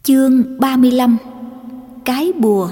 Chương 35. Cái bùa.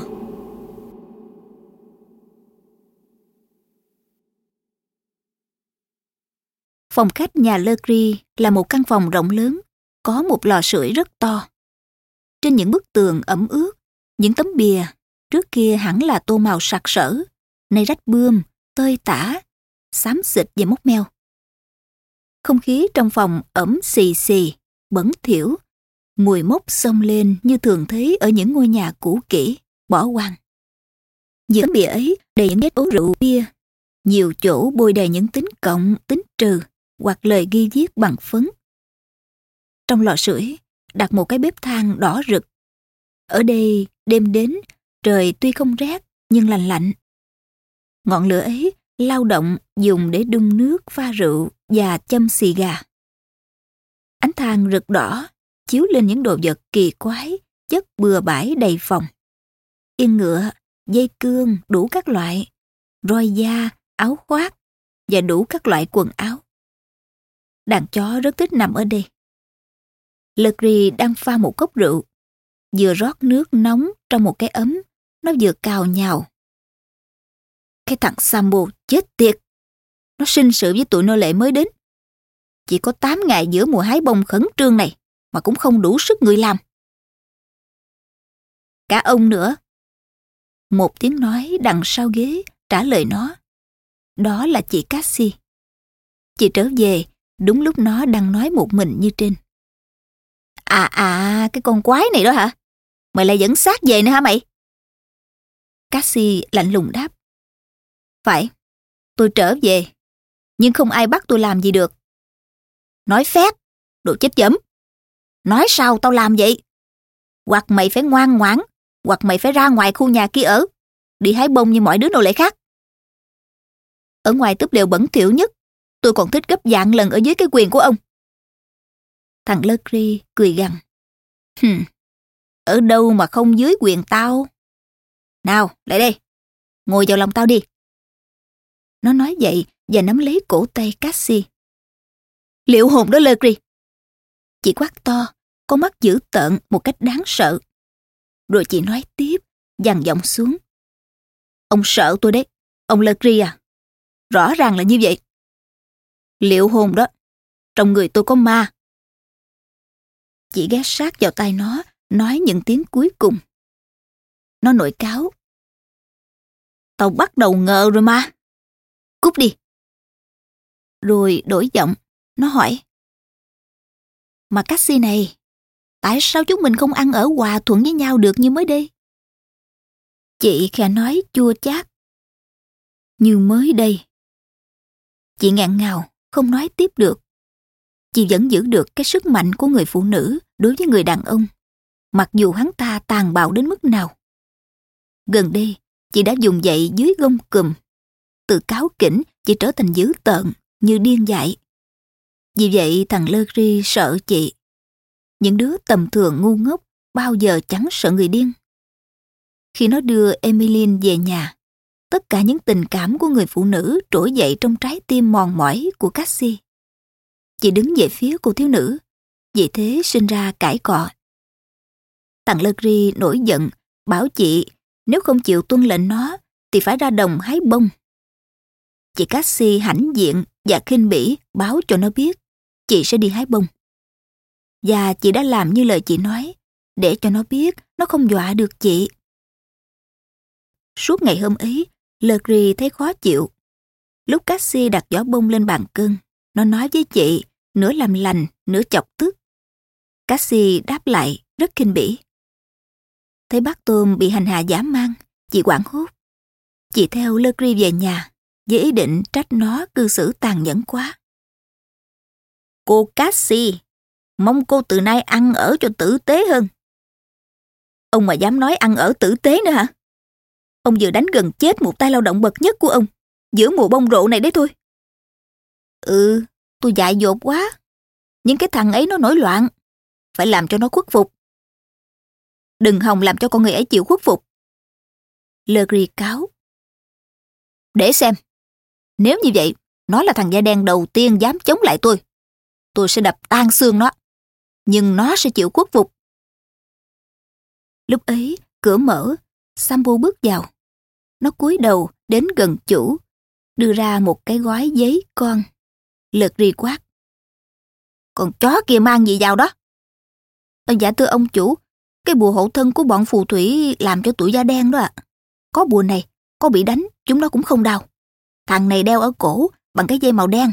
Phòng khách nhà Legree là một căn phòng rộng lớn, có một lò sưởi rất to. Trên những bức tường ẩm ướt, những tấm bìa, trước kia hẳn là tô màu sặc sỡ, nay rách bươm, tơi tả, xám xịt và mốc meo. Không khí trong phòng ẩm xì xì, bẩn thỉu, mùi mốc xông lên như thường thấy ở những ngôi nhà cũ kỹ, bỏ hoang. Giữa tấm bìa ấy đầy những vết ố rượu bia, nhiều chỗ bôi đầy những tính cộng, tính trừ hoặc lời ghi viết bằng phấn. Trong lò sưởi đặt một cái bếp than đỏ rực. Ở đây đêm đến, trời tuy không rét nhưng lành lạnh. Ngọn lửa ấy lao động dùng để đun nước pha rượu và châm xì gà. Ánh than rực đỏ chiếu lên những đồ vật kỳ quái chất bừa bãi đầy phòng. Yên ngựa, dây cương đủ các loại, roi da, áo khoác và đủ các loại quần áo. Đàn chó rất thích nằm ở đây. Legree đang pha một cốc rượu, vừa rót nước nóng trong một cái ấm, nó vừa cào nhào. Cái thằng Sambo chết tiệt, nó sinh sự với tụi nô lệ mới đến. Chỉ có 8 ngày giữa mùa hái bông khẩn trương này mà cũng không đủ sức người làm. Cả ông nữa. Một tiếng nói đằng sau ghế trả lời nó. Đó là chị Cassie. Chị trở về đúng lúc nó đang nói một mình như trên. Cái con quái này đó hả? Mày lại dẫn xác về nữa hả mày? Cassie lạnh lùng đáp. Phải, tôi trở về, nhưng không ai bắt tôi làm gì được. Nói phét, đồ chết dẫm. Nói sao tao làm vậy? Hoặc mày phải ngoan ngoãn, hoặc mày phải ra ngoài khu nhà kia ở, đi hái bông như mọi đứa nô lệ khác. Ở ngoài túp lều bẩn thỉu nhất, tôi còn thích gấp vạn lần ở dưới cái quyền của ông. Thằng Legree cười gằn. Ở đâu mà không dưới quyền tao? Nào, lại đây, ngồi vào lòng tao đi. Nó nói vậy và nắm lấy cổ tay Cassie. Liệu hồn đó Legree. Chị quát to, con mắt dữ tợn một cách đáng sợ. Rồi chị nói tiếp, dằn giọng xuống. Ông sợ tôi đấy, ông Legree à? Rõ ràng là như vậy. Liệu hồn đó, trong người tôi có ma. Chị ghé sát vào tai nó, nói những tiếng cuối cùng. Nó nổi cáu. Tao bắt đầu ngờ rồi mà. Cút đi. Rồi đổi giọng, nó hỏi. Mà Cassie này, tại sao chúng mình không ăn ở hòa thuận với nhau được như mới đây? Chị khẽ nói chua chát. Như mới đây. Chị nghẹn ngào, không nói tiếp được. Chị vẫn giữ được cái sức mạnh của người phụ nữ đối với người đàn ông, mặc dù hắn ta tàn bạo đến mức nào. Gần đây, chị đã dùng dậy dưới gông cùm. Từ cáu kỉnh, chị trở thành dữ tợn, như điên dại. Vì vậy thằng Legree sợ chị. Những đứa tầm thường ngu ngốc bao giờ chẳng sợ người điên. Khi nó đưa Emmeline về nhà, tất cả những tình cảm của người phụ nữ trỗi dậy trong trái tim mòn mỏi của Cassie. Chị đứng về phía cô thiếu nữ, vì thế sinh ra cãi cọ. Thằng Legree nổi giận, bảo chị nếu không chịu tuân lệnh nó thì phải ra đồng hái bông. Chị Cassie hãnh diện và khinh bỉ báo cho nó biết chị sẽ đi hái bông. Và chị đã làm như lời chị nói, để cho nó biết nó không dọa được chị. Suốt ngày hôm ấy, Legree thấy khó chịu. Lúc Cassie đặt giỏ bông lên bàn cân, nó nói với chị, nửa làm lành, nửa chọc tức. Cassie đáp lại rất khinh bỉ. Thấy bác Tôm bị hành hạ dã man, chị hoảng hốt. Chị theo Legree về nhà, với ý định trách nó cư xử tàn nhẫn quá. Cô Cassie, mong cô từ nay ăn ở cho tử tế hơn. Ông mà dám nói ăn ở tử tế nữa hả? Ông vừa đánh gần chết một tay lao động bậc nhất của ông giữa mùa bông rộ này đấy thôi. Tôi dại dột quá. Nhưng cái thằng ấy nó nổi loạn, phải làm cho nó khuất phục. Đừng hòng làm cho con người ấy chịu khuất phục. Legree cáo. Để xem. Nếu như vậy, nó là thằng da đen đầu tiên dám chống lại tôi. Tôi sẽ đập tan xương nó. Nhưng nó sẽ chịu khuất phục. Lúc ấy, cửa mở, Sambo bước vào. Nó cúi đầu đến gần chủ, đưa ra một cái gói giấy con. Legri quát: "Con chó kia mang gì vào đó?" "Dạ thưa ông chủ, cái bùa hộ thân của bọn phù thủy làm cho tụi da đen đó ạ. Có bùa này, có bị đánh, chúng nó cũng không đau. Thằng này đeo ở cổ bằng cái dây màu đen."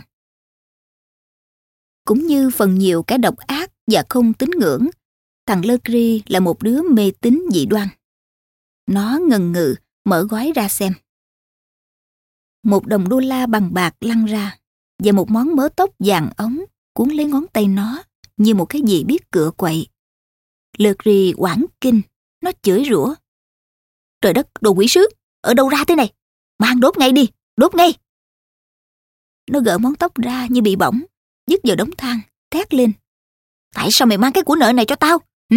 Cũng như phần nhiều kẻ độc ác và không tín ngưỡng, thằng Legri là một đứa mê tín dị đoan. Nó ngần ngừ mở gói ra xem. Một đồng đô la bằng bạc lăn ra, và một món mớ tóc vàng ống cuốn lấy ngón tay nó như một cái gì biết cựa quậy. Legri hoảng kinh, nó chửi rủa: "Trời đất, đồ quỷ sứ, ở đâu ra thế này? Mang đốt ngay đi, đốt ngay!" Nó gỡ món tóc ra như bị bỏng, dứt vào đống than, thét lên: "Tại sao mày mang cái của nợ này cho tao? Hử?"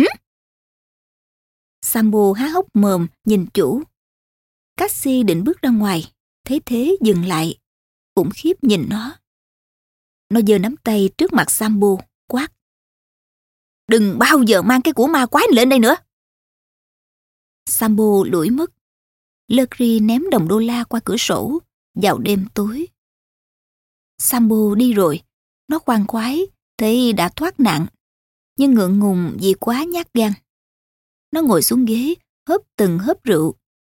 Sambo há hốc mồm nhìn chủ. Cassie định bước ra ngoài, thấy thế dừng lại, khủng khiếp nhìn nó. Nó giơ nắm tay trước mặt Sambo, quát: "Đừng bao giờ mang cái của ma quái lên đây nữa!" Sambo lủi mất. Legri ném đồng đô la qua cửa sổ vào đêm tối. Sambo đi rồi, nó khoan khoái thấy đã thoát nạn, nhưng ngượng ngùng vì quá nhát gan. Nó ngồi xuống ghế, hớp từng hớp rượu.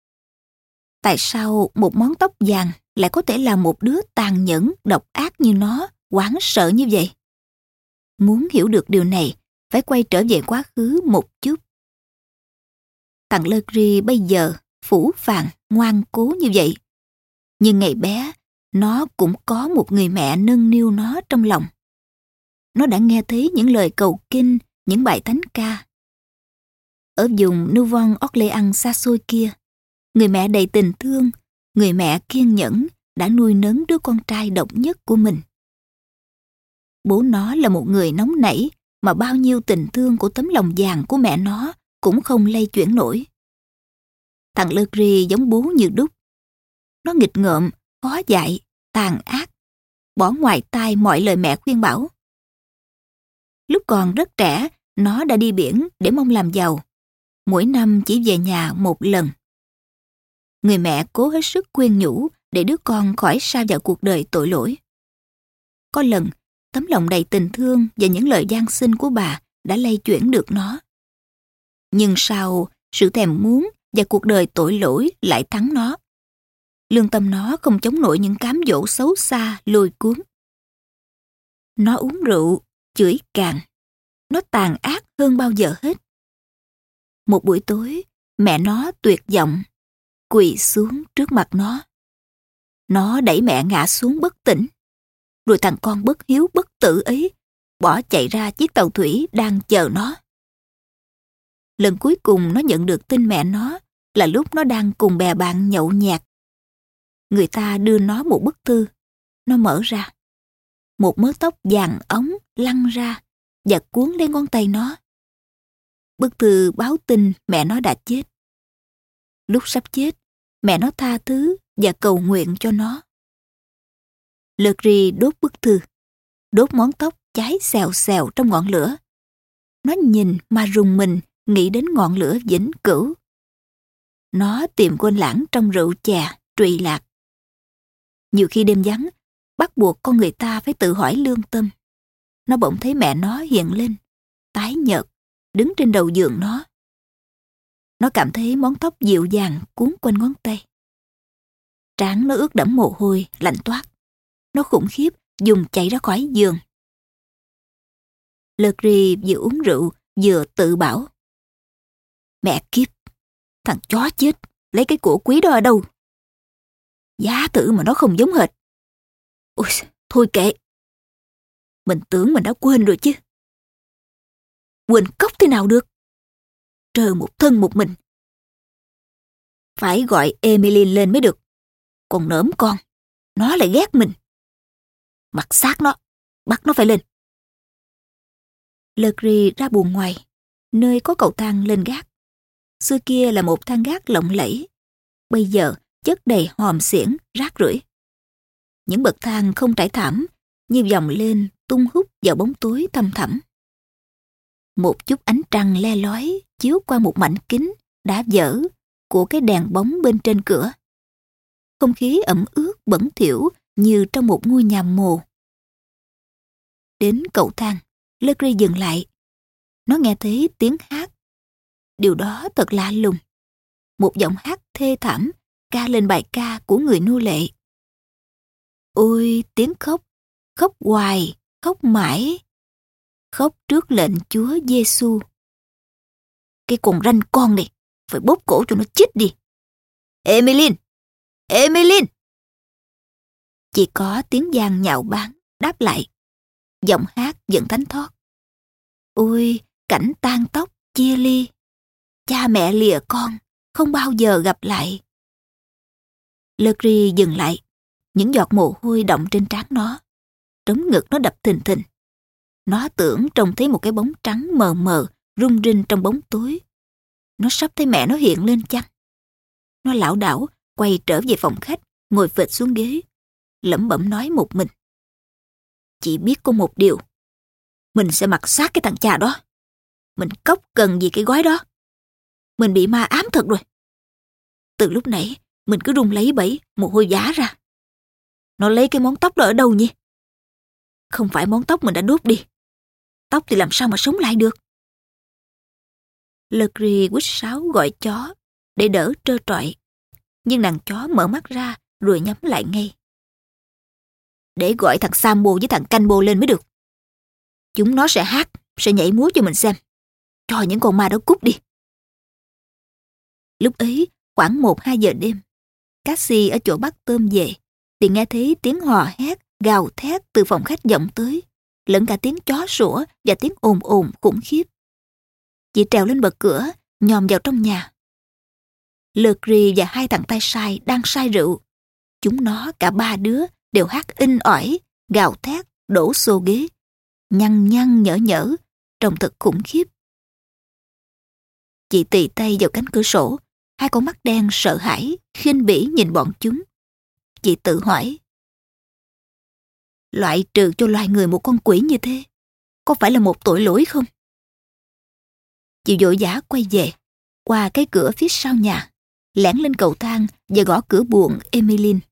Tại sao một món tóc vàng lại có thể làm một đứa tàn nhẫn, độc ác như nó hoảng sợ như vậy? Muốn hiểu được điều này, phải quay trở về quá khứ một chút. Thằng Legri bây giờ phũ phàng, ngoan cố như vậy. Nhưng ngày bé, nó cũng có một người mẹ nâng niu nó trong lòng. Nó đã nghe thấy những lời cầu kinh, những bài thánh ca. Ở vùng Nouvelle Orléans xa xôi kia, người mẹ đầy tình thương, người mẹ kiên nhẫn đã nuôi nấng đứa con trai độc nhất của mình. Bố nó là một người nóng nảy mà bao nhiêu tình thương của tấm lòng vàng của mẹ nó cũng không lay chuyển nổi. Thằng Legri giống bố như đúc. Nó nghịch ngợm, khó dạy, tàn ác, bỏ ngoài tai mọi lời mẹ khuyên bảo. Lúc còn rất trẻ, nó đã đi biển để mong làm giàu. Mỗi năm chỉ về nhà một lần. Người mẹ cố hết sức khuyên nhủ để đứa con khỏi sa vào cuộc đời tội lỗi. Có lần, tấm lòng đầy tình thương và những lời van xin của bà đã lay chuyển được nó. Nhưng sau, sự thèm muốn và cuộc đời tội lỗi lại thắng nó. Lương tâm nó không chống nổi những cám dỗ xấu xa lôi cuốn. Nó uống rượu, chửi càn. Nó tàn ác hơn bao giờ hết. Một buổi tối, mẹ nó tuyệt vọng, quỳ xuống trước mặt nó. Nó đẩy mẹ ngã xuống bất tỉnh. Rồi thằng con bất hiếu bất tử ấy bỏ chạy ra chiếc tàu thủy đang chờ nó. Lần cuối cùng nó nhận được tin mẹ nó là lúc nó đang cùng bè bạn nhậu nhẹt. Người ta đưa nó một bức thư. Nó mở ra. Một mớ tóc vàng ống lăn ra và cuốn lấy ngón tay nó. Bức thư báo tin mẹ nó đã chết. Lúc sắp chết, mẹ nó tha thứ và cầu nguyện cho nó. Legri đốt bức thư, đốt món tóc cháy xèo xèo trong ngọn lửa. Nó nhìn mà rùng mình nghĩ đến ngọn lửa vĩnh cửu. Nó tìm quên lãng trong rượu chè, trụy lạc. Nhiều khi đêm vắng, bắt buộc con người ta phải tự hỏi lương tâm. Nó bỗng thấy mẹ nó hiện lên, tái nhợt, đứng trên đầu giường nó. Nó cảm thấy món tóc dịu dàng cuốn quanh ngón tay. Trán nó ướt đẫm mồ hôi, lạnh toát. Nó khủng khiếp, dùng chạy ra khỏi giường. Legri vừa uống rượu, vừa tự bảo: "Mẹ kiếp, thằng chó chết, lấy cái của quý đó ở đâu? Giá thử mà nó không giống hệt. Ôi, thôi kệ. Mình tưởng mình đã quên rồi chứ. Quên cốc thế nào được? Trơ một thân một mình. Phải gọi Emily lên mới được. Còn nỡm con, nó lại ghét mình. Mặc xác nó, bắt nó phải lên." Legri ra buồng ngoài, nơi có cầu thang lên gác. Xưa kia là một thang gác lộng lẫy, bây giờ chất đầy hòm xiển, rác rưởi. Những bậc thang không trải thảm, như vòng lên tung hút vào bóng tối thăm thẳm. Một chút ánh trăng le lói chiếu qua một mảnh kính đã vỡ của cái đèn bóng bên trên cửa. Không khí ẩm ướt bẩn thỉu như trong một ngôi nhà mồ. Đến cầu thang, Legree dừng lại. Nó nghe thấy tiếng hát. Điều đó thật lạ lùng. Một giọng hát thê thảm ca lên bài ca của người nô lệ. Ôi tiếng khóc, khóc hoài, khóc mãi, khóc trước lệnh Chúa Giêsu. Cái con ranh con này, phải bóp cổ cho nó chết đi. Emmeline! Emmeline! Chỉ có tiếng giang nhạo báng đáp lại. Giọng hát vẫn thánh thót. Ôi, cảnh tan tóc, chia ly. Cha mẹ lìa con, không bao giờ gặp lại. Legree dừng lại. Những giọt mồ hôi đọng trên trán nó. Trống ngực nó đập thình thình. Nó tưởng trông thấy một cái bóng trắng mờ mờ rung rinh trong bóng tối. Nó sắp thấy mẹ nó hiện lên chăng? Nó lảo đảo quay trở về phòng khách, ngồi phịch xuống ghế, lẩm bẩm nói một mình. Chỉ biết có một điều, mình sẽ mặc xác cái thằng cha đó. Mình cóc cần gì cái gói đó. Mình bị ma ám thật rồi. Từ lúc nãy mình cứ run lấy bẩy, mồ hôi vã ra. Nó lấy cái món tóc đó ở đâu nhỉ? Không phải món tóc mình đã đốt đi. Tóc thì làm sao mà sống lại được? Legree huýt sáo gọi chó để đỡ trơ trọi. Nhưng nàng chó mở mắt ra rồi nhắm lại ngay. Để gọi thằng Sambo với thằng Canh-bô lên mới được. Chúng nó sẽ hát, sẽ nhảy múa cho mình xem. Cho những con ma đó cút đi. Lúc ấy, khoảng 1-2 giờ đêm, Cassie ở chỗ bắt tôm về, thì nghe thấy tiếng hò hét, gào thét từ phòng khách vọng tới, lẫn cả tiếng chó sủa và tiếng ồn ồn khủng khiếp. Chị trèo lên bậc cửa, nhòm vào trong nhà. Legree và 2 thằng tay sai đang say rượu. Chúng nó cả 3 đứa đều hát inh ỏi, gào thét, đổ xô ghế, nhăn nhăn nhở nhở, trông thật khủng khiếp. Chị tì tay vào cánh cửa sổ, 2 con mắt đen sợ hãi, khinh bỉ nhìn bọn chúng. Chị tự hỏi, loại trừ cho loài người một con quỷ như thế, có phải là một tội lỗi không? Chị vội vã quay về, qua cái cửa phía sau nhà, lẻn lên cầu thang và gõ cửa buồng Emmeline.